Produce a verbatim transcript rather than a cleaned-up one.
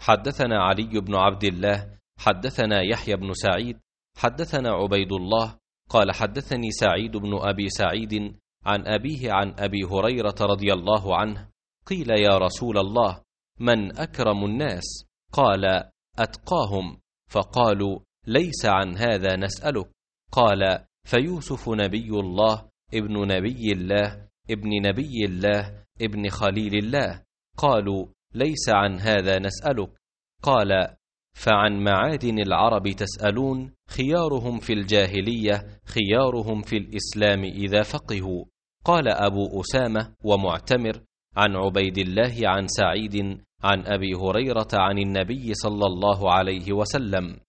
حدثنا علي بن عبد الله حدثنا يحيى بن سعيد حدثنا عبيد الله قال حدثني سعيد بن أبي سعيد عن أبيه عن أبي هريرة رضي الله عنه قيل يا رسول الله من أكرم الناس؟ قال أتقاهم. فقالوا ليس عن هذا نسألك. قال فيوسف نبي الله ابن نبي الله ابن نبي الله ابن خليل الله. قالوا ليس عن هذا نسألك. قال فعن معادن العرب تسألون؟ خيارهم في الجاهلية خيارهم في الإسلام إذا فقهوا. قال أبو أسامة ومعتمر عن عبيد الله عن سعيد عن أبي هريرة عن النبي صلى الله عليه وسلم